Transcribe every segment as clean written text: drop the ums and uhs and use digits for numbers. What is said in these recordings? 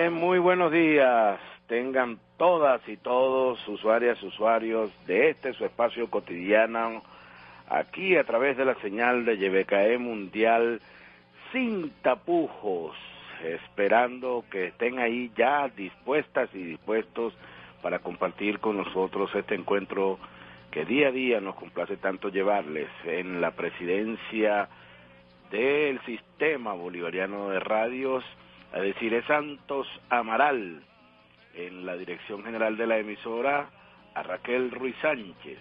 Muy buenos días. Tengan todas y todos usuarios de su espacio cotidiano, aquí a través de la señal de YBKE Mundial, sin tapujos, esperando que estén ahí ya dispuestas y dispuestos para compartir con nosotros este encuentro que día a día nos complace tanto llevarles en la presidencia del Sistema Bolivariano de Radios, a decir, es Santos Amaral, en la dirección general de la emisora, a Raquel Ruiz Sánchez,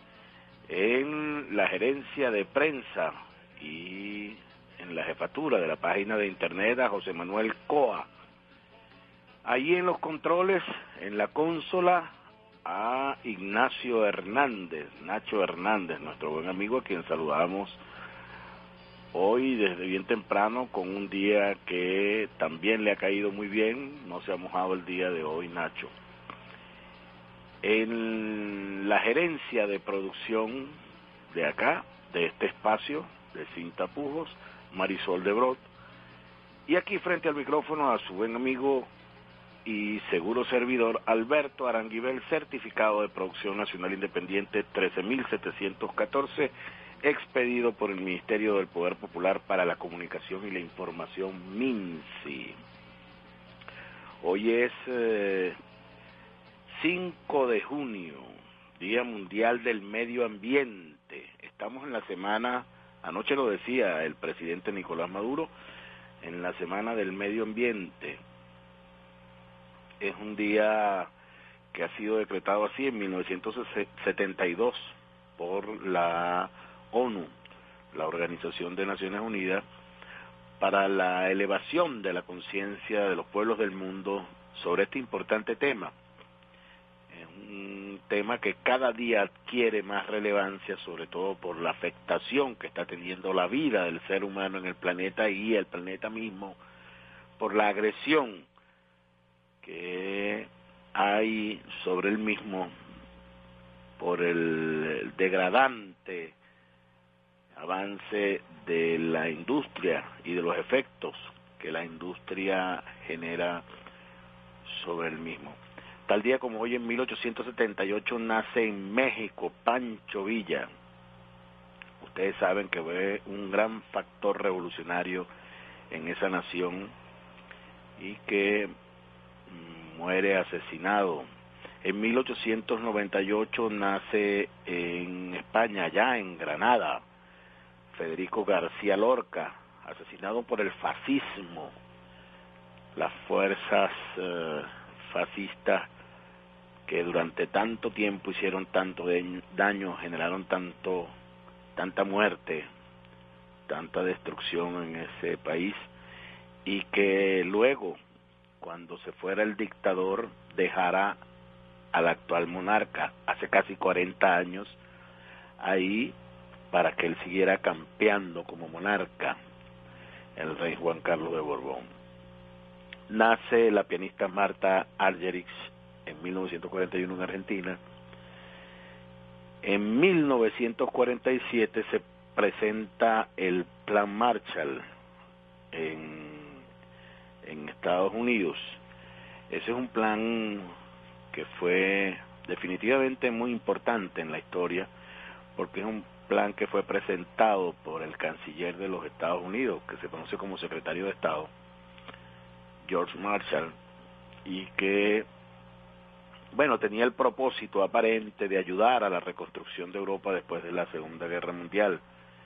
en la gerencia de prensa y en la jefatura de la página de internet a José Manuel Coa, allí en los controles, en la consola, a Ignacio Hernández, Nacho Hernández, nuestro buen amigo, a quien saludamos hoy desde bien temprano, con un día que también le ha caído muy bien, no se ha mojado el día de hoy, Nacho. En la gerencia de producción de acá, de este espacio, de Sin Tapujos, Marisol de Brot, y aquí frente al micrófono a su buen amigo y seguro servidor, Alberto Aranguibel, certificado de producción nacional independiente 13714, expedido por el Ministerio del Poder Popular para la Comunicación y la Información, MINSI. Hoy es 5 de junio, Día Mundial del Medio Ambiente. Estamos en la semana, anoche lo decía el presidente Nicolás Maduro, en la semana del medio ambiente. Es un día que ha sido decretado así en 1972 por la ONU, la Organización de Naciones Unidas, para la elevación de la conciencia de los pueblos del mundo sobre este importante tema. Es un tema que cada día adquiere más relevancia, sobre todo por la afectación que está teniendo la vida del ser humano en el planeta y el planeta mismo, por la agresión que hay sobre el mismo, por el degradante avance de la industria y de los efectos que la industria genera sobre el mismo. Tal día como hoy, en 1878, nace en México Pancho Villa. Ustedes saben que fue un gran factor revolucionario en esa nación y que muere asesinado. En 1898 nace en España, ya en Granada, Federico García Lorca, asesinado por el fascismo, las fuerzas fascistas que durante tanto tiempo hicieron tanto daño, generaron tanta muerte, tanta destrucción en ese país, y que luego, cuando se fuera el dictador, dejara al actual monarca hace casi 40 años ahí para que él siguiera campeando como monarca, el rey Juan Carlos de Borbón. Nace la pianista Marta Argerich en 1941 en Argentina. En 1947 se presenta el Plan Marshall en Estados Unidos. Ese es un plan que fue definitivamente muy importante en la historia, porque es un plan que fue presentado por el canciller de los Estados Unidos, que se conoce como secretario de Estado, George Marshall, y que, bueno, tenía el propósito aparente de ayudar a la reconstrucción de Europa después de la Segunda Guerra Mundial,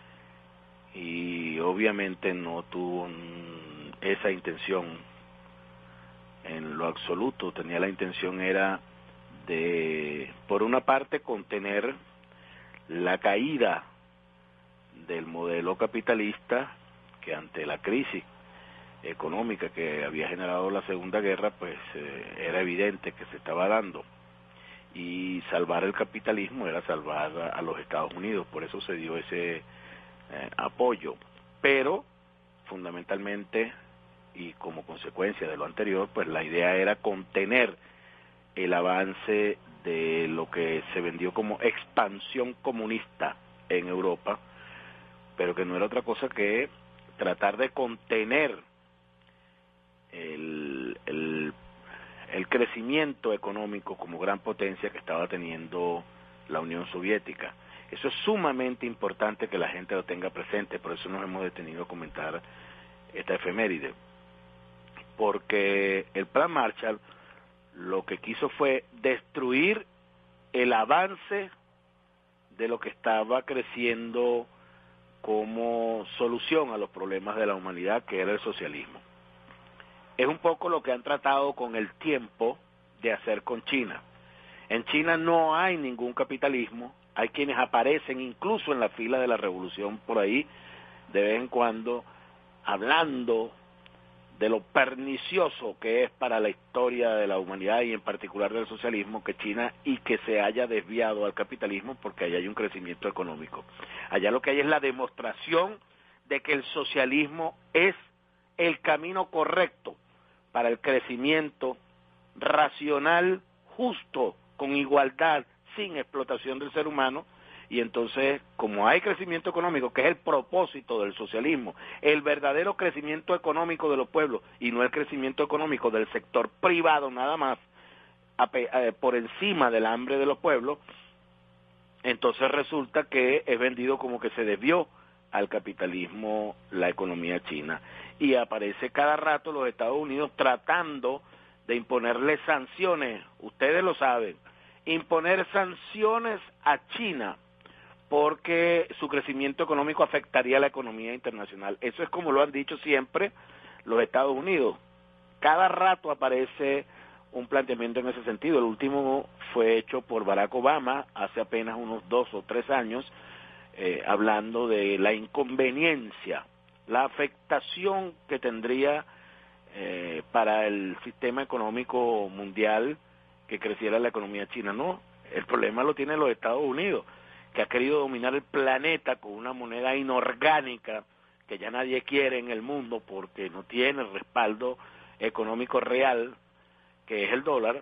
y obviamente no tuvo esa intención en lo absoluto. Tenía la intención era de, por una parte, contener la caída del modelo capitalista, que ante la crisis económica que había generado la Segunda Guerra, pues era evidente que se estaba dando, y salvar el capitalismo era salvar a los Estados Unidos. Por eso se dio ese apoyo, pero fundamentalmente, y como consecuencia de lo anterior, pues la idea era contener el avance de lo que se vendió como expansión comunista en Europa, pero que no era otra cosa que tratar de contener el el crecimiento económico como gran potencia que estaba teniendo la Unión Soviética. Eso es sumamente importante que la gente lo tenga presente, por eso nos hemos detenido a comentar esta efeméride, porque el Plan Marshall lo que quiso fue destruir el avance de lo que estaba creciendo como solución a los problemas de la humanidad, que era el socialismo. Es un poco lo que han tratado con el tiempo de hacer con China. En China no hay ningún capitalismo, hay quienes aparecen incluso en la fila de la revolución por ahí, de vez en cuando, hablando de lo pernicioso que es para la historia de la humanidad y en particular del socialismo que China y que se haya desviado al capitalismo porque allá hay un crecimiento económico. Allá lo que hay es la demostración de que el socialismo es el camino correcto para el crecimiento racional, justo, con igualdad, sin explotación del ser humano. Y entonces, como hay crecimiento económico, que es el propósito del socialismo, el verdadero crecimiento económico de los pueblos, y no el crecimiento económico del sector privado nada más, por encima del hambre de los pueblos, entonces resulta que es vendido como que se desvió al capitalismo la economía china. Y aparece cada rato los Estados Unidos tratando de imponerle sanciones, ustedes lo saben, imponer sanciones a China porque su crecimiento económico afectaría a la economía internacional. Eso es como lo han dicho siempre los Estados Unidos. Cada rato aparece un planteamiento en ese sentido. El último fue hecho por Barack Obama hace apenas unos 2 o 3 años, hablando de la inconveniencia, la afectación que tendría para el sistema económico mundial que creciera la economía china. No, el problema lo tienen los Estados Unidos, que ha querido dominar el planeta con una moneda inorgánica que ya nadie quiere en el mundo porque no tiene el respaldo económico real, que es el dólar,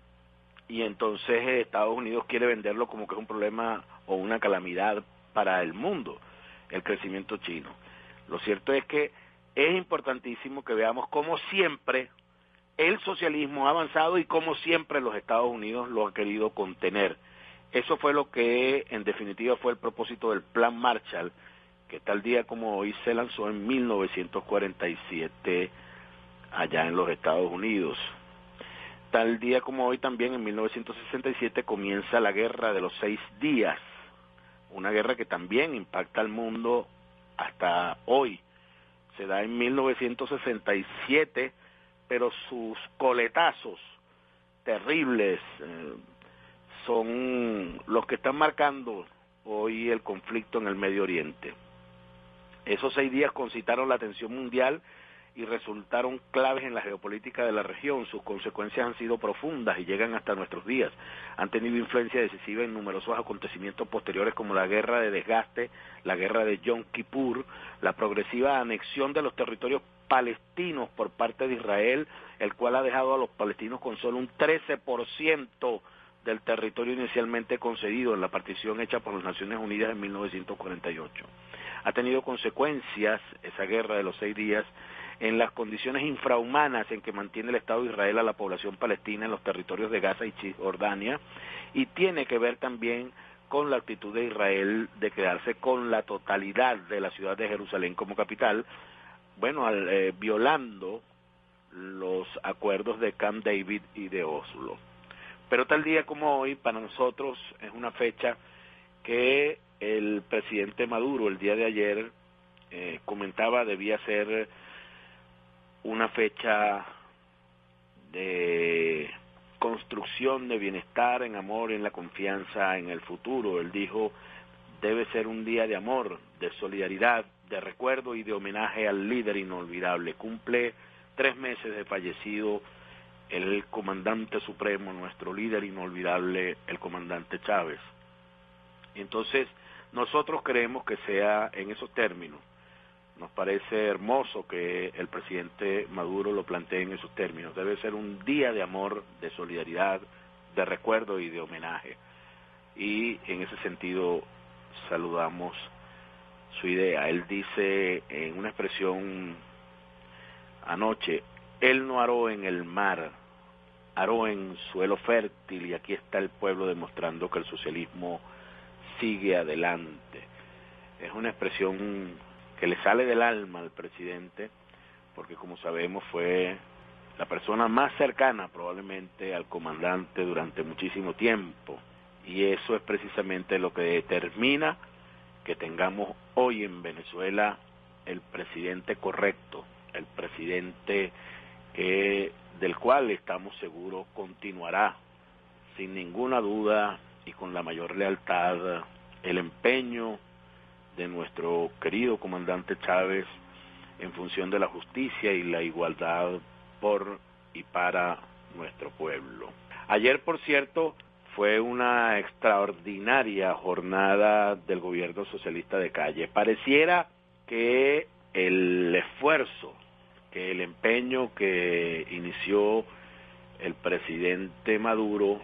y entonces Estados Unidos quiere venderlo como que es un problema o una calamidad para el mundo, el crecimiento chino. Lo cierto es que es importantísimo que veamos cómo siempre el socialismo ha avanzado y cómo siempre los Estados Unidos lo han querido contener. Eso fue lo que en definitiva fue el propósito del Plan Marshall, que tal día como hoy se lanzó en 1947 allá en los Estados Unidos. Tal día como hoy también en 1967 comienza la Guerra de los 6 días, una guerra que también impacta al mundo hasta hoy. Se da en 1967, pero sus coletazos terribles son los que están marcando hoy el conflicto en el Medio Oriente. Esos 6 días concitaron la atención mundial y resultaron claves en la geopolítica de la región. Sus consecuencias han sido profundas y llegan hasta nuestros días. Han tenido influencia decisiva en numerosos acontecimientos posteriores como la guerra de desgaste, la guerra de Yom Kippur, la progresiva anexión de los territorios palestinos por parte de Israel, el cual ha dejado a los palestinos con solo un 13% del territorio inicialmente concedido en la partición hecha por las Naciones Unidas en 1948. Ha tenido consecuencias esa guerra de los 6 días en las condiciones infrahumanas en que mantiene el Estado de Israel a la población palestina en los territorios de Gaza y Cisjordania, y tiene que ver también con la actitud de Israel de quedarse con la totalidad de la ciudad de Jerusalén como capital, violando los acuerdos de Camp David y de Oslo. Pero tal día como hoy, para nosotros es una fecha que el presidente Maduro el día de ayer comentaba debía ser una fecha de construcción de bienestar, en amor, en la confianza en el futuro. Él dijo, debe ser un día de amor, de solidaridad, de recuerdo y de homenaje al líder inolvidable. Cumple 3 meses de fallecido el comandante supremo, nuestro líder inolvidable, el comandante Chávez. Entonces, nosotros creemos que sea en esos términos. Nos parece hermoso que el presidente Maduro lo plantee en esos términos. Debe ser un día de amor, de solidaridad, de recuerdo y de homenaje. Y en ese sentido saludamos su idea. Él dice en una expresión anoche, él no aró en el mar, aró en suelo fértil y aquí está el pueblo demostrando que el socialismo sigue adelante. Es una expresión que le sale del alma al presidente, porque como sabemos fue la persona más cercana probablemente al comandante durante muchísimo tiempo, y eso es precisamente lo que determina que tengamos hoy en Venezuela el presidente correcto, el presidente del cual estamos seguros continuará sin ninguna duda y con la mayor lealtad el empeño de nuestro querido comandante Chávez en función de la justicia y la igualdad por y para nuestro pueblo. Ayer, por cierto, fue una extraordinaria jornada del gobierno socialista de Calle. Pareciera que el esfuerzo, que el empeño que inició el presidente Maduro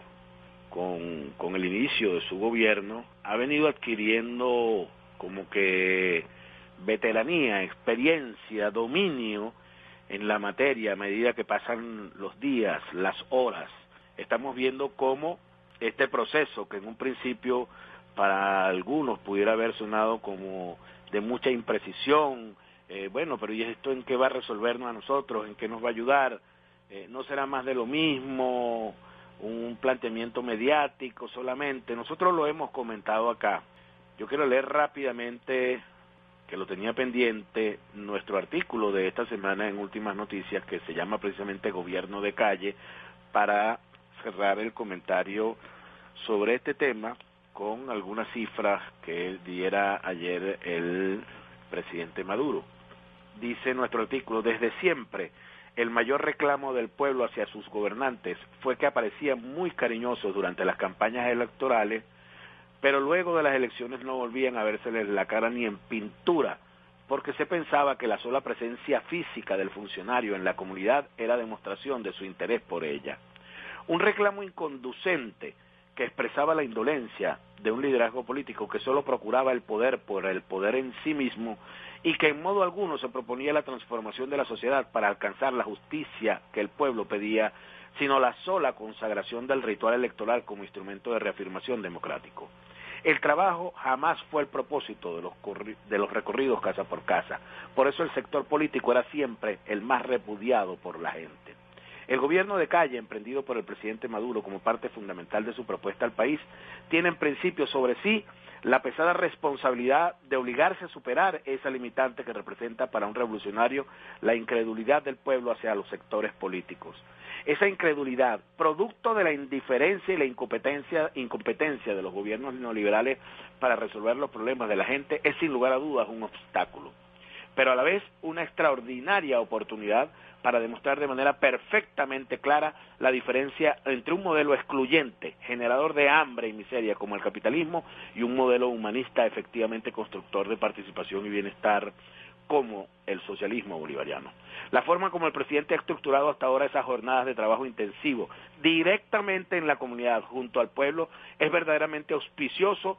con el inicio de su gobierno ha venido adquiriendo como que veteranía, experiencia, dominio en la materia a medida que pasan los días, las horas. Estamos viendo cómo este proceso, que en un principio para algunos pudiera haber sonado como de mucha imprecisión, bueno, pero ¿y esto en qué va a resolvernos a nosotros? ¿En qué nos va a ayudar? ¿No será más de lo mismo? ¿Un planteamiento mediático solamente? Nosotros lo hemos comentado acá. Yo quiero leer rápidamente, que lo tenía pendiente, nuestro artículo de esta semana en Últimas Noticias, que se llama precisamente Gobierno de Calle, para cerrar el comentario sobre este tema con algunas cifras que diera ayer el presidente Maduro. Dice nuestro artículo: desde siempre el mayor reclamo del pueblo hacia sus gobernantes fue que aparecían muy cariñosos durante las campañas electorales, pero luego de las elecciones no volvían a vérseles la cara ni en pintura, porque se pensaba que la sola presencia física del funcionario en la comunidad era demostración de su interés por ella. Un reclamo inconducente que expresaba la indolencia de un liderazgo político que solo procuraba el poder por el poder en sí mismo y que en modo alguno se proponía la transformación de la sociedad para alcanzar la justicia que el pueblo pedía, sino la sola consagración del ritual electoral como instrumento de reafirmación democrático. El trabajo jamás fue el propósito de los recorridos casa por casa, por eso el sector político era siempre el más repudiado por la gente. El gobierno de Calle, emprendido por el presidente Maduro como parte fundamental de su propuesta al país, tiene en principio sobre sí la pesada responsabilidad de obligarse a superar esa limitante que representa para un revolucionario la incredulidad del pueblo hacia los sectores políticos. Esa incredulidad, producto de la indiferencia y la incompetencia de los gobiernos neoliberales para resolver los problemas de la gente, es sin lugar a dudas un obstáculo, pero a la vez una extraordinaria oportunidad para demostrar de manera perfectamente clara la diferencia entre un modelo excluyente, generador de hambre y miseria como el capitalismo, y un modelo humanista efectivamente constructor de participación y bienestar como el socialismo bolivariano. La forma como el presidente ha estructurado hasta ahora esas jornadas de trabajo intensivo directamente en la comunidad junto al pueblo es verdaderamente auspicioso,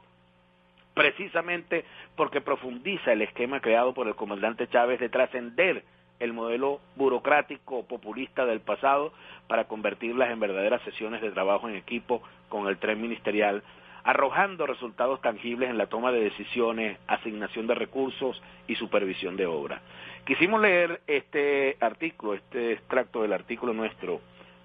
precisamente porque profundiza el esquema creado por el comandante Chávez de trascender el modelo burocrático populista del pasado para convertirlas en verdaderas sesiones de trabajo en equipo con el tren ministerial, arrojando resultados tangibles en la toma de decisiones, asignación de recursos y supervisión de obra. Quisimos leer este artículo, este extracto del artículo nuestro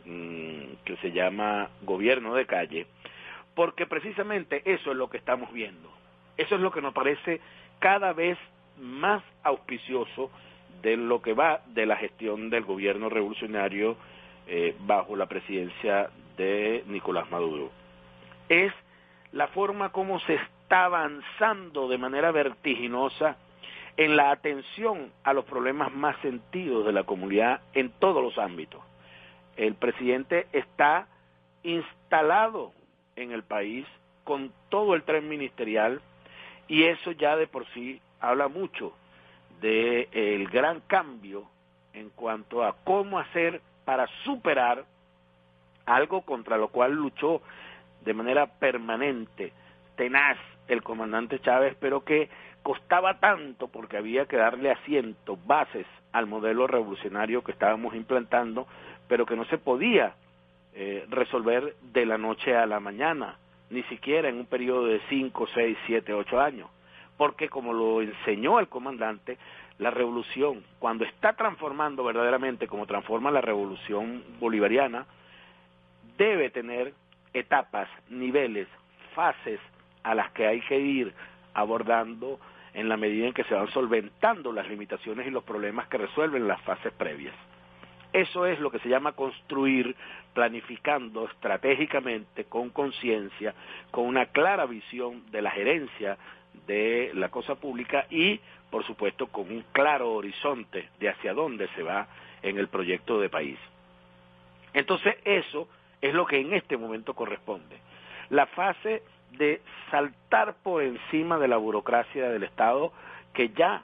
que se llama Gobierno de Calle, porque precisamente eso es lo que estamos viendo. Eso es lo que nos parece cada vez más auspicioso de lo que va de la gestión del gobierno revolucionario bajo la presidencia de Nicolás Maduro. Es la forma como se está avanzando de manera vertiginosa en la atención a los problemas más sentidos de la comunidad en todos los ámbitos. El presidente está instalado en el país con todo el tren ministerial, y eso ya de por sí habla mucho del gran cambio en cuanto a cómo hacer para superar algo contra lo cual luchó de manera permanente, tenaz, el comandante Chávez, pero que costaba tanto porque había que darle asiento, bases al modelo revolucionario que estábamos implantando, pero que no se podía resolver de la noche a la mañana, ni siquiera en un periodo de 5, 6, 7, 8 años, porque como lo enseñó el comandante, la revolución, cuando está transformando verdaderamente como transforma la revolución bolivariana, debe tener etapas, niveles, fases a las que hay que ir abordando en la medida en que se van solventando las limitaciones y los problemas que resuelven las fases previas. Eso es lo que se llama construir, planificando estratégicamente, con conciencia, con una clara visión de la gerencia de la cosa pública y, por supuesto, con un claro horizonte de hacia dónde se va en el proyecto de país. Entonces, eso es lo que en este momento corresponde. La fase de saltar por encima de la burocracia del Estado, que ya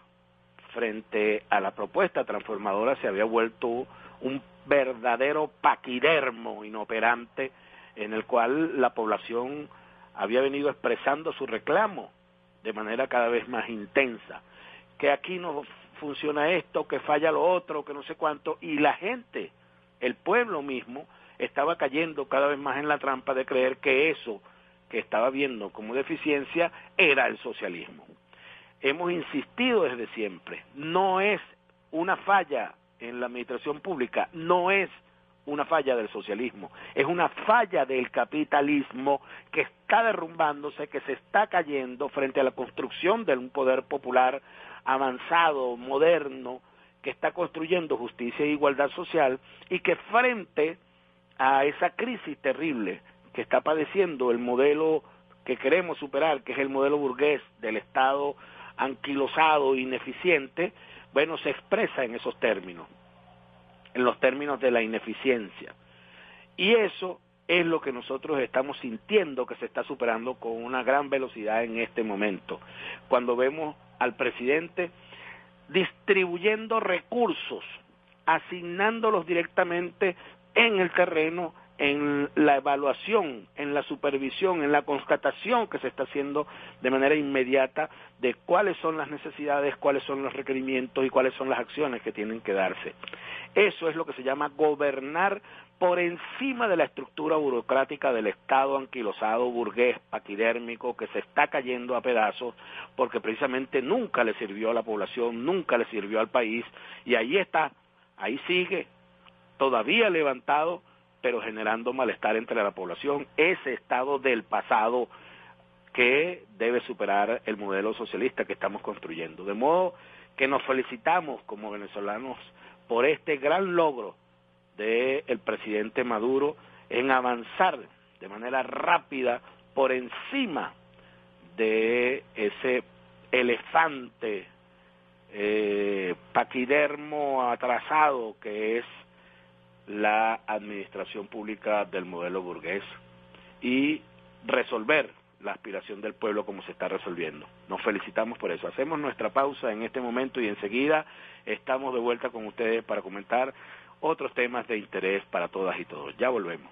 frente a la propuesta transformadora se había vuelto un verdadero paquidermo inoperante en el cual la población había venido expresando su reclamo de manera cada vez más intensa, que aquí no funciona esto, que falla lo otro, que no sé cuánto, y la gente, el pueblo mismo, estaba cayendo cada vez más en la trampa de creer que eso que estaba viendo como deficiencia era el socialismo. Hemos insistido desde siempre, no es una falla en la administración pública, no es una falla del socialismo, es una falla del capitalismo que está derrumbándose, que se está cayendo frente a la construcción de un poder popular avanzado, moderno, que está construyendo justicia e igualdad social y que frente a esa crisis terrible que está padeciendo el modelo que queremos superar, que es el modelo burgués del Estado anquilosado, ineficiente, bueno, se expresa en esos términos, en los términos de la ineficiencia. Y eso es lo que nosotros estamos sintiendo que se está superando con una gran velocidad en este momento, cuando vemos al presidente distribuyendo recursos, asignándolos directamente en el terreno, en la evaluación, en la supervisión, en la constatación que se está haciendo de manera inmediata de cuáles son las necesidades, cuáles son los requerimientos y cuáles son las acciones que tienen que darse. Eso es lo que se llama gobernar por encima de la estructura burocrática del Estado anquilosado, burgués, paquidérmico, que se está cayendo a pedazos porque precisamente nunca le sirvió a la población, nunca le sirvió al país, y ahí está, ahí sigue, todavía levantado, pero generando malestar entre la población, ese estado del pasado que debe superar el modelo socialista que estamos construyendo. De modo que nos felicitamos como venezolanos por este gran logro del presidente Maduro en avanzar de manera rápida por encima de ese elefante paquidermo atrasado que es la administración pública del modelo burgués y resolver la aspiración del pueblo como se está resolviendo. Nos felicitamos por eso. Hacemos nuestra pausa en este momento y enseguida estamos de vuelta con ustedes para comentar otros temas de interés para todas y todos. Ya volvemos.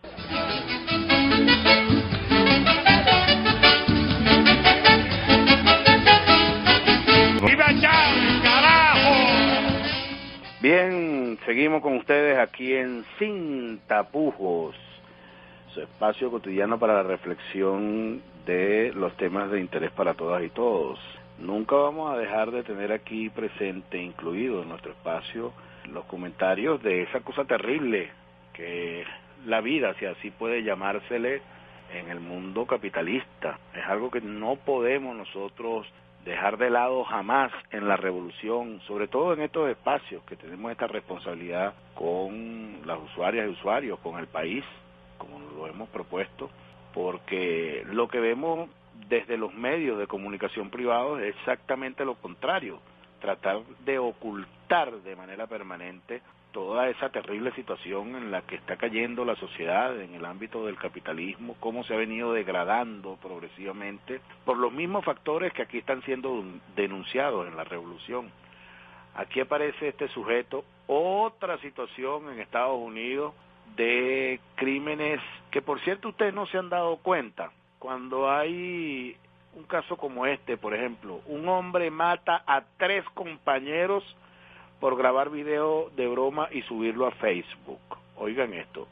¡Viva Chávez, carajo! Bien, seguimos con ustedes aquí en Sin Tapujos, su espacio cotidiano para la reflexión de los temas de interés para todas y todos. Nunca vamos a dejar de tener aquí presente, incluido en nuestro espacio, los comentarios de esa cosa terrible que la vida, si así puede llamársele, en el mundo capitalista. Es algo que no podemos nosotros dejar de lado jamás en la revolución, sobre todo en estos espacios que tenemos esta responsabilidad con las usuarias y usuarios, con el país, como lo hemos propuesto, porque lo que vemos desde los medios de comunicación privados es exactamente lo contrario, tratar de ocultar de manera permanente toda esa terrible situación en la que está cayendo la sociedad en el ámbito del capitalismo, cómo se ha venido degradando progresivamente por los mismos factores que aquí están siendo denunciados en la revolución. Aquí aparece este sujeto, otra situación en Estados Unidos de crímenes que por cierto ustedes no se han dado cuenta. Cuando hay un caso como este, por ejemplo, un hombre mata a 3 compañeros por grabar video de broma y subirlo a Facebook. Oigan esto,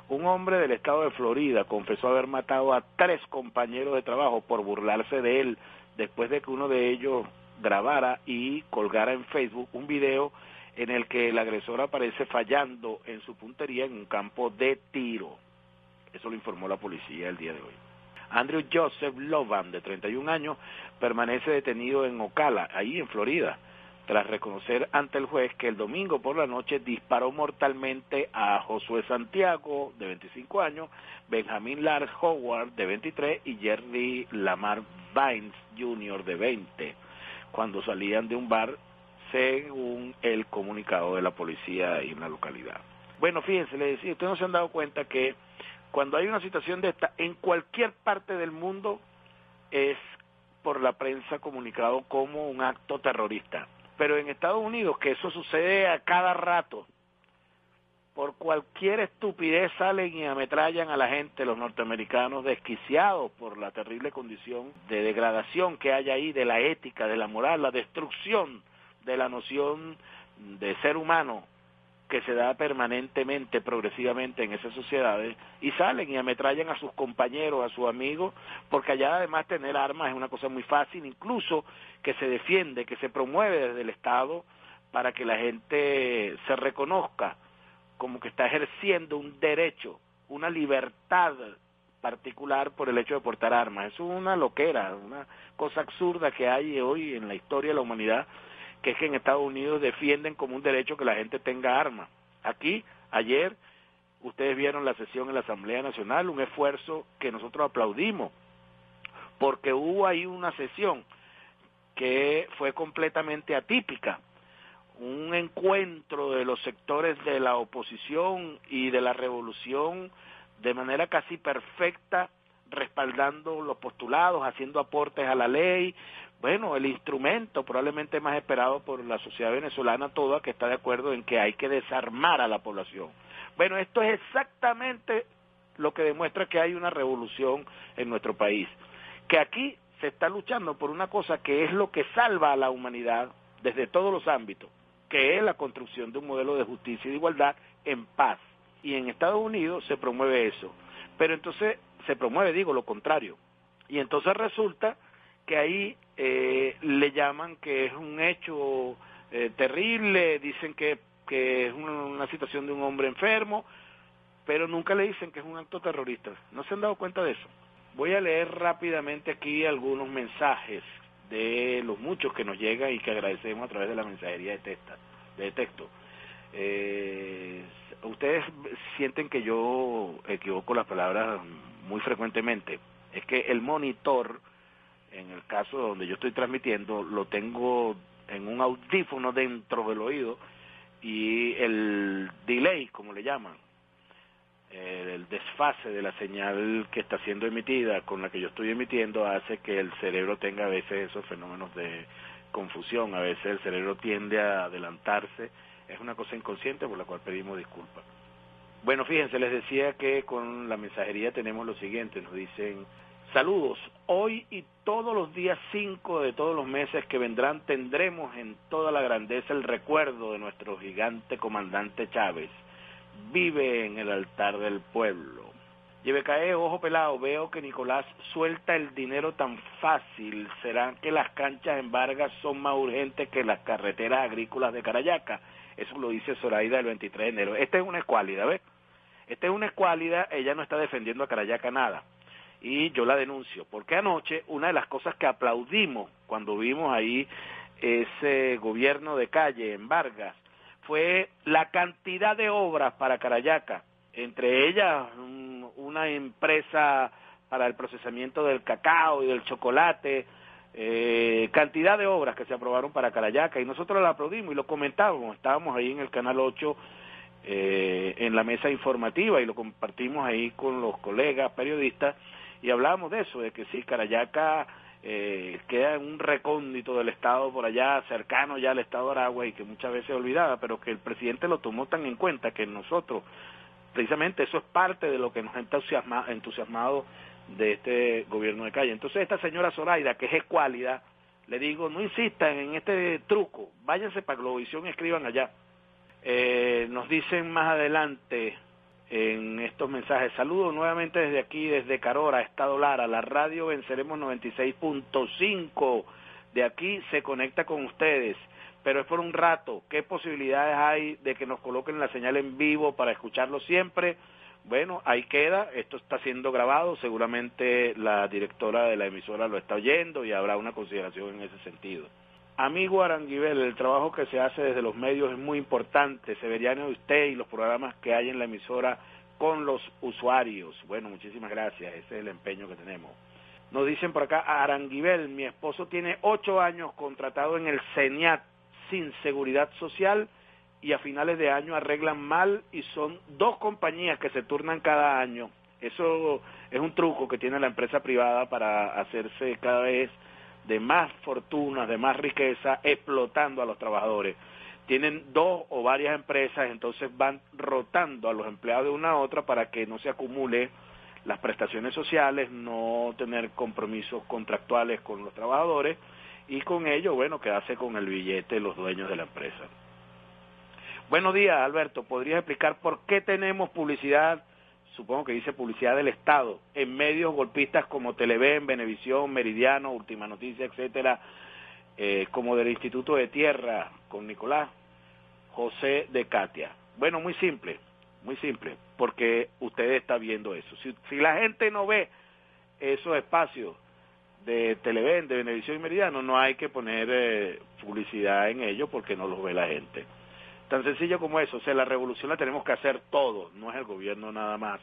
Un hombre del estado de Florida confesó haber matado a 3 compañeros de trabajo por burlarse de él después de que uno de ellos grabara y colgara en Facebook un video en el que el agresor aparece fallando en su puntería en un campo de tiro. Eso lo informó la policía el día de hoy. Andrew Joseph Lovan, de 31 años, permanece detenido en Ocala, ahí en Florida, tras reconocer ante el juez que el domingo por la noche disparó mortalmente a Josué Santiago, de 25 años, Benjamin Lars Howard, de 23, y Jerry Lamar Vines Jr., de 20, cuando salían de un bar, según el comunicado de la policía en la localidad. Bueno, fíjense, les decía, ustedes no se han dado cuenta que cuando hay una situación de esta, en cualquier parte del mundo, es por la prensa comunicado como un acto terrorista. Pero en Estados Unidos, que eso sucede a cada rato, por cualquier estupidez salen y ametrallan a la gente, los norteamericanos, desquiciados por la terrible condición de degradación que hay ahí, de la ética, de la moral, la destrucción de la noción de ser humano que se da permanentemente, progresivamente en esas sociedades, y salen y ametrallan a sus compañeros, a sus amigos, porque allá además tener armas es una cosa muy fácil, incluso que se defiende, que se promueve desde el Estado para que la gente se reconozca como que está ejerciendo un derecho, una libertad particular por el hecho de portar armas. Eso es una loquera, una cosa absurda que hay hoy en la historia de la humanidad, que es que en Estados Unidos defienden como un derecho que la gente tenga armas. Aquí, ayer, ustedes vieron la sesión en la Asamblea Nacional, un esfuerzo que nosotros aplaudimos, porque hubo ahí una sesión que fue completamente atípica, un encuentro de los sectores de la oposición y de la revolución de manera casi perfecta, respaldando los postulados, haciendo aportes a la ley. Bueno, el instrumento probablemente más esperado por la sociedad venezolana toda, que está de acuerdo en que hay que desarmar a la población. Bueno, esto es exactamente lo que demuestra que hay una revolución en nuestro país, que aquí se está luchando por una cosa que es lo que salva a la humanidad desde todos los ámbitos, que es la construcción de un modelo de justicia y de igualdad en paz. Y en Estados Unidos se promueve eso, pero entonces se promueve, digo, lo contrario. Y entonces resulta que ahí le llaman que es un hecho terrible, dicen que es una situación de un hombre enfermo, pero nunca le dicen que es un acto terrorista. ¿No se han dado cuenta de eso? Voy a leer rápidamente aquí algunos mensajes de los muchos que nos llegan y que agradecemos a través de la mensajería de texto. Ustedes sienten que yo equivoco las palabras muy frecuentemente. Es que el monitor, en el caso donde yo estoy transmitiendo, lo tengo en un audífono dentro del oído, y el delay, como le llaman, el desfase de la señal que está siendo emitida con la que yo estoy emitiendo, hace que el cerebro tenga a veces esos fenómenos de confusión. A veces el cerebro tiende a adelantarse. Es una cosa inconsciente por la cual pedimos disculpas. Bueno, fíjense, les decía que con la mensajería tenemos lo siguiente. Nos dicen: saludos, hoy y todos los días 5 de todos los meses que vendrán tendremos en toda la grandeza el recuerdo de nuestro gigante comandante Chávez. Vive en el altar del pueblo. Yebecae, ojo pelado, veo que Nicolás suelta el dinero tan fácil. ¿Será que las canchas en Vargas son más urgentes que las carreteras agrícolas de Carayaca? Eso lo dice Zoraida el 23 de enero. Esta es una escuálida, ¿ves? Esta es una escuálida, ella no está defendiendo a Carayaca nada. Y yo la denuncio, porque anoche una de las cosas que aplaudimos cuando vimos ahí ese gobierno de calle en Vargas fue la cantidad de obras para Carayaca, entre ellas una empresa para el procesamiento del cacao y del chocolate, cantidad de obras que se aprobaron para Carayaca, y nosotros la aplaudimos y lo comentábamos. Estábamos ahí en el Canal 8 en la mesa informativa y lo compartimos ahí con los colegas periodistas y hablábamos de eso, de que sí, Carayaca queda en un recóndito del estado por allá, cercano ya al estado de Aragua, y que muchas veces olvidaba, pero que el presidente lo tomó tan en cuenta que nosotros, precisamente eso es parte de lo que nos ha entusiasmado de este gobierno de calle. Entonces esta señora Zoraida, que es escuálida, le digo, no insistan en este truco, váyanse para Globovisión y escriban allá. Nos dicen más adelante, en estos mensajes. Saludos nuevamente desde aquí, desde Carora, Estado Lara, la radio Venceremos 96.5, de aquí se conecta con ustedes, pero es por un rato. ¿Qué posibilidades hay de que nos coloquen la señal en vivo para escucharlo siempre? Bueno, ahí queda, esto está siendo grabado, seguramente la directora de la emisora lo está oyendo y habrá una consideración en ese sentido. Amigo Aranguibel, el trabajo que se hace desde los medios es muy importante, Severiano, usted y los programas que hay en la emisora con los usuarios. Bueno, muchísimas gracias, ese es el empeño que tenemos. Nos dicen por acá, Aranguibel, mi esposo tiene 8 años contratado en el CENIAT sin seguridad social y a finales de año arreglan mal y son 2 compañías que se turnan cada año. Eso es un truco que tiene la empresa privada para hacerse cada vez de más fortunas, de más riqueza, explotando a los trabajadores. Tienen 2 o varias empresas, entonces van rotando a los empleados de una a otra para que no se acumule las prestaciones sociales, no tener compromisos contractuales con los trabajadores y con ello, bueno, quedarse con el billete los dueños de la empresa. Buenos días, Alberto. ¿Podrías explicar por qué tenemos publicidad, supongo que dice publicidad del Estado, en medios golpistas como Televen, Venevisión, Meridiano, Última Noticia, etcétera, como del Instituto de Tierra, con Nicolás José de Katia? Bueno, muy simple, porque usted está viendo eso. Si la gente no ve esos espacios de Televen, de Venevisión y Meridiano, no hay que poner publicidad en ellos porque no los ve la gente. Tan sencillo como eso. O sea, la revolución la tenemos que hacer todos, no es el gobierno nada más.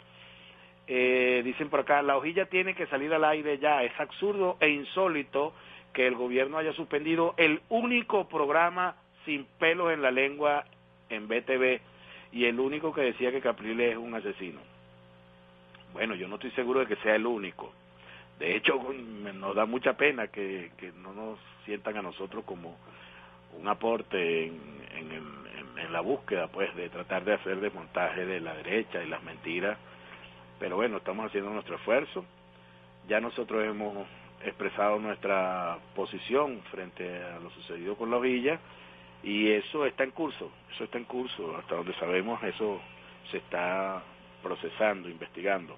Dicen por acá, la hojilla tiene que salir al aire ya. Es absurdo e insólito que el gobierno haya suspendido el único programa sin pelos en la lengua en BTV y el único que decía que Capriles es un asesino. Bueno, yo no estoy seguro de que sea el único. De hecho, nos da mucha pena que no nos sientan a nosotros como un aporte en la búsqueda, pues, de tratar de hacer desmontaje de la derecha y las mentiras. Pero bueno, estamos haciendo nuestro esfuerzo. Ya nosotros hemos expresado nuestra posición frente a lo sucedido con la hojilla y eso está en curso, hasta donde sabemos eso se está procesando, investigando.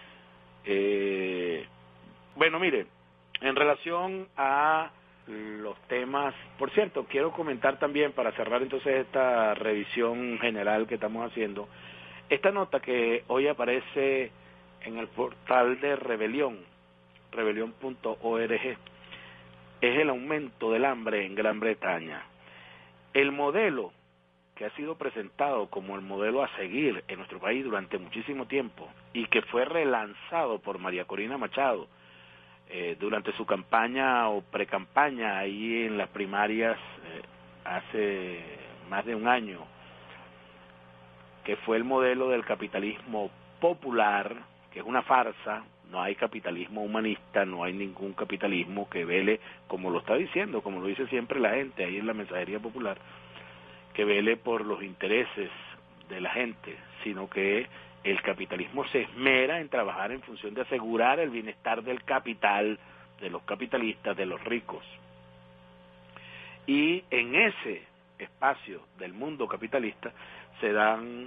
Bueno, mire, en relación a los temas, por cierto, quiero comentar también, para cerrar entonces esta revisión general que estamos haciendo, esta nota que hoy aparece en el portal de rebelión.org, es el aumento del hambre en Gran Bretaña. El modelo que ha sido presentado como el modelo a seguir en nuestro país durante muchísimo tiempo y que fue relanzado por María Corina Machado durante su campaña o precampaña ahí en las primarias hace más de un año, que fue el modelo del capitalismo popular, que es una farsa. No hay capitalismo humanista, no hay ningún capitalismo que vele, como lo está diciendo, como lo dice siempre la gente ahí en la mensajería popular, que vele por los intereses de la gente, sino que el capitalismo se esmera en trabajar en función de asegurar el bienestar del capital, de los capitalistas, de los ricos. Y en ese espacio del mundo capitalista se dan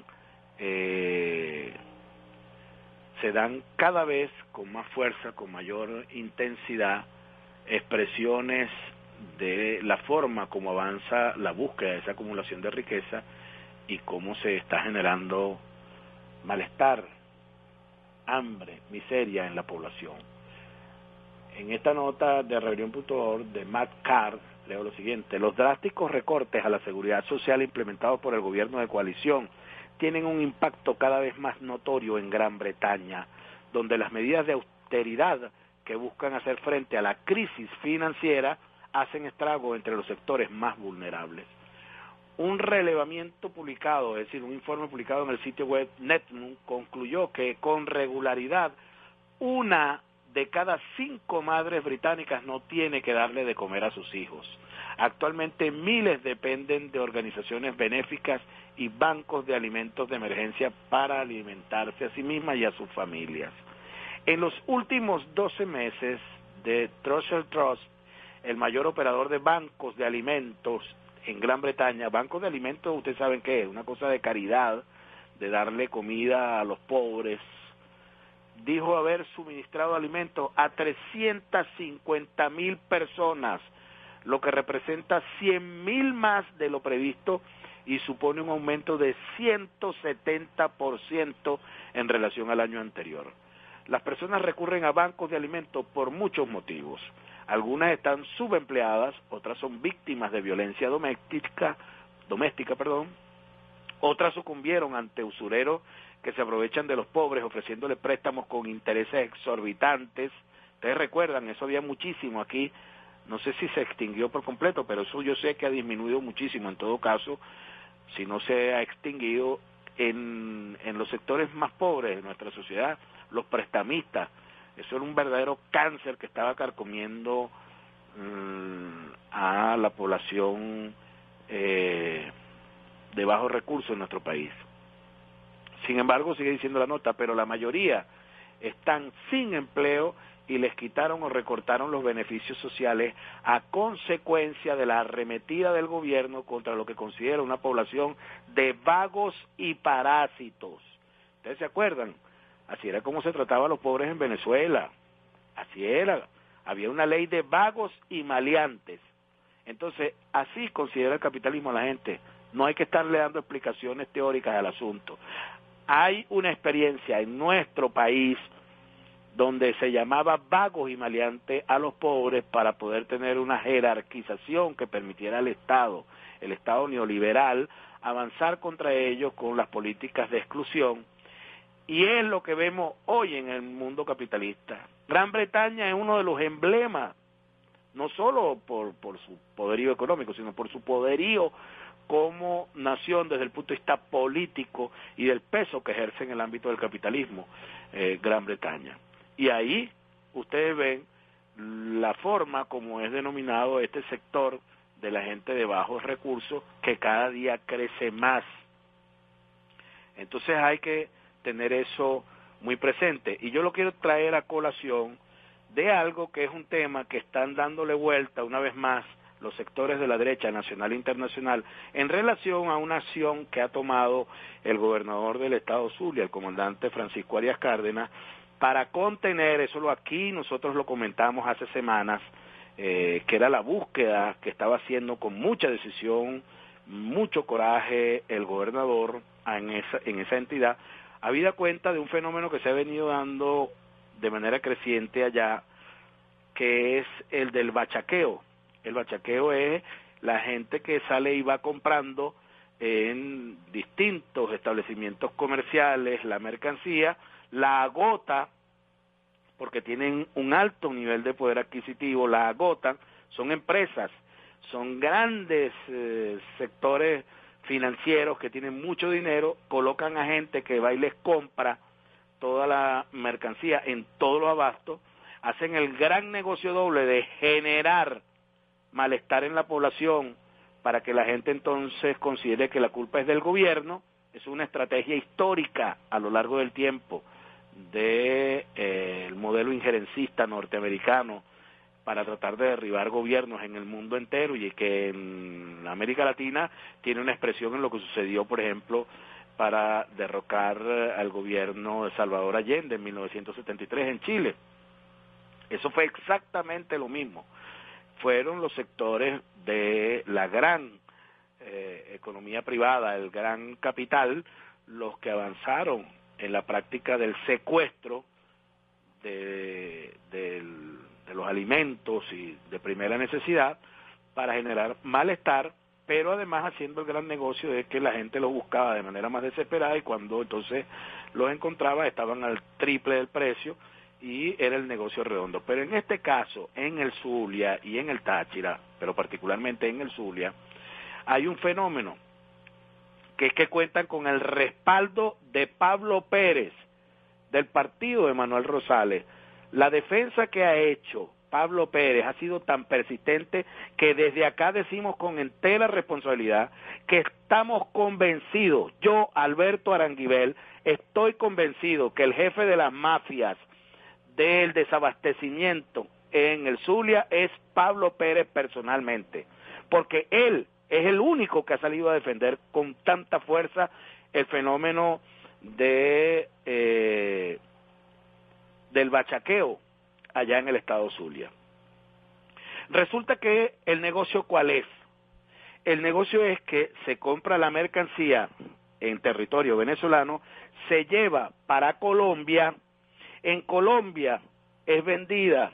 cada vez con más fuerza, con mayor intensidad, expresiones de la forma como avanza la búsqueda de esa acumulación de riqueza y cómo se está generando malestar, hambre, miseria en la población. En esta nota de rebelión.org de Matt Card leo lo siguiente: los drásticos recortes a la seguridad social implementados por el gobierno de coalición tienen un impacto cada vez más notorio en Gran Bretaña, donde las medidas de austeridad que buscan hacer frente a la crisis financiera hacen estragos entre los sectores más vulnerables. Un relevamiento publicado, es decir, un informe publicado en el sitio web Netmoon, concluyó que con regularidad 1 de cada 5 madres británicas no tiene que darle de comer a sus hijos. Actualmente miles dependen de organizaciones benéficas y bancos de alimentos de emergencia para alimentarse a sí mismas y a sus familias. En los últimos 12 meses de Trussell Trust, el mayor operador de bancos de alimentos en Gran Bretaña, bancos de alimentos, ustedes saben qué es, una cosa de caridad, de darle comida a los pobres, dijo haber suministrado alimentos a 350.000 personas, lo que representa 100.000 más de lo previsto y supone un aumento de 170% en relación al año anterior. Las personas recurren a bancos de alimentos por muchos motivos. Algunas están subempleadas, otras son víctimas de violencia doméstica, otras sucumbieron ante usureros que se aprovechan de los pobres ofreciéndoles préstamos con intereses exorbitantes. Ustedes recuerdan, eso había muchísimo aquí, no sé si se extinguió por completo, pero eso yo sé que ha disminuido muchísimo. En todo caso, si no se ha extinguido en los sectores más pobres de nuestra sociedad, los prestamistas, eso era un verdadero cáncer que estaba carcomiendo a la población de bajos recursos en nuestro país. Sin embargo, sigue diciendo la nota, pero la mayoría están sin empleo y les quitaron o recortaron los beneficios sociales a consecuencia de la arremetida del gobierno contra lo que considera una población de vagos y parásitos. ¿Ustedes se acuerdan? Así era como se trataba a los pobres en Venezuela. Así era. Había una ley de vagos y maleantes. Entonces, así considera el capitalismo a la gente. No hay que estarle dando explicaciones teóricas al asunto. Hay una experiencia en nuestro país donde se llamaba vagos y maleantes a los pobres para poder tener una jerarquización que permitiera al Estado, el Estado neoliberal, avanzar contra ellos con las políticas de exclusión. Y es lo que vemos hoy en el mundo capitalista. Gran Bretaña es uno de los emblemas, no solo por su poderío económico, sino por su poderío como nación desde el punto de vista político y del peso que ejerce en el ámbito del capitalismo Gran Bretaña. Y ahí ustedes ven la forma como es denominado este sector de la gente de bajos recursos que cada día crece más. Entonces hay que tener eso muy presente. Y yo lo quiero traer a colación de algo que es un tema que están dándole vuelta una vez más los sectores de la derecha nacional e internacional en relación a una acción que ha tomado el gobernador del estado Zulia, el comandante Francisco Arias Cárdenas, para contener, eso aquí nosotros lo comentamos hace semanas, que era la búsqueda que estaba haciendo con mucha decisión, mucho coraje el gobernador en esa entidad, habida cuenta de un fenómeno que se ha venido dando de manera creciente allá, que es el del bachaqueo. El bachaqueo es la gente que sale y va comprando en distintos establecimientos comerciales la mercancía, la agota, porque tienen un alto nivel de poder adquisitivo, la agotan, son empresas, son grandes sectores financieros que tienen mucho dinero, colocan a gente que va y les compra toda la mercancía en todos los abastos, hacen el gran negocio doble de generar malestar en la población para que la gente entonces considere que la culpa es del gobierno. Es una estrategia histórica a lo largo del tiempo del modelo injerencista norteamericano para tratar de derribar gobiernos en el mundo entero, y que en América Latina tiene una expresión en lo que sucedió, por ejemplo, para derrocar al gobierno de Salvador Allende en 1973 en Chile. Eso fue exactamente lo mismo. Fueron los sectores de la gran economía privada, el gran capital, los que avanzaron en la práctica del secuestro de los alimentos y de primera necesidad para generar malestar, pero además haciendo el gran negocio de que la gente los buscaba de manera más desesperada, y cuando entonces los encontraba estaban al triple del precio y era el negocio redondo. Pero en este caso, en el Zulia y en el Táchira, pero particularmente en el Zulia, hay un fenómeno que es que cuentan con el respaldo de Pablo Pérez, del partido de Manuel Rosales. La defensa que ha hecho Pablo Pérez ha sido tan persistente que desde acá decimos con entera responsabilidad que estamos convencidos, yo, Alberto Aranguibel, estoy convencido que el jefe de las mafias del desabastecimiento en el Zulia es Pablo Pérez personalmente, porque él es el único que ha salido a defender con tanta fuerza el fenómeno de del bachaqueo allá en el estado Zulia. Resulta que el negocio, ¿cuál es? El negocio es que se compra la mercancía en territorio venezolano, se lleva para Colombia, en Colombia es vendida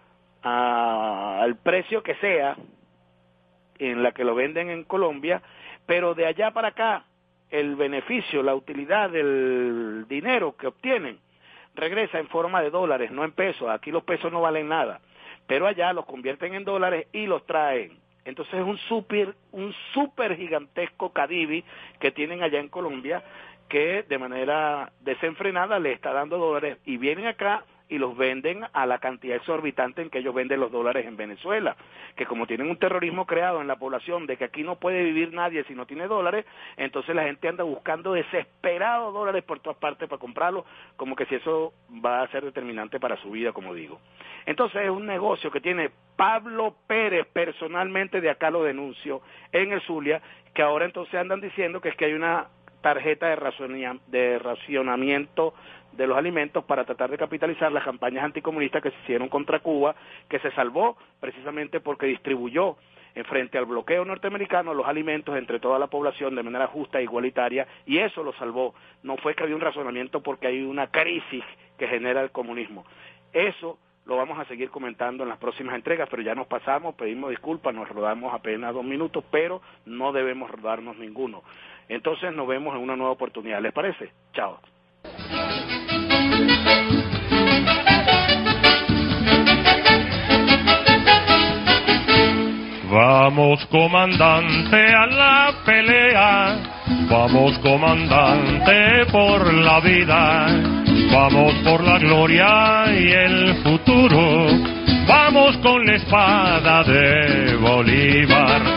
al precio que sea, en la que lo venden en Colombia, pero de allá para acá, el beneficio, la utilidad del dinero que obtienen, regresa en forma de dólares, no en pesos. Aquí los pesos no valen nada, pero allá los convierten en dólares y los traen. Entonces es un súper gigantesco Cadivi que tienen allá en Colombia, que de manera desenfrenada le está dando dólares, y vienen acá y los venden a la cantidad exorbitante en que ellos venden los dólares en Venezuela, que como tienen un terrorismo creado en la población de que aquí no puede vivir nadie si no tiene dólares, entonces la gente anda buscando desesperado dólares por todas partes para comprarlos, como que si eso va a ser determinante para su vida, como digo. Entonces es un negocio que tiene Pablo Pérez personalmente, de acá lo denuncio, en el Zulia, que ahora entonces andan diciendo que es que hay una tarjeta de racionamiento de los alimentos para tratar de capitalizar las campañas anticomunistas que se hicieron contra Cuba, que se salvó precisamente porque distribuyó en frente al bloqueo norteamericano los alimentos entre toda la población de manera justa e igualitaria, y eso lo salvó. No fue que había un razonamiento porque hay una crisis que genera el comunismo. Eso lo vamos a seguir comentando en las próximas entregas, pero ya nos pasamos, pedimos disculpas, nos rodamos apenas 2 minutos, pero no debemos rodarnos ninguno. Entonces nos vemos en una nueva oportunidad. ¿Les parece? Chao. Vamos, comandante, a la pelea. Vamos, comandante, por la vida. Vamos por la gloria y el futuro. Vamos con la espada de Bolívar.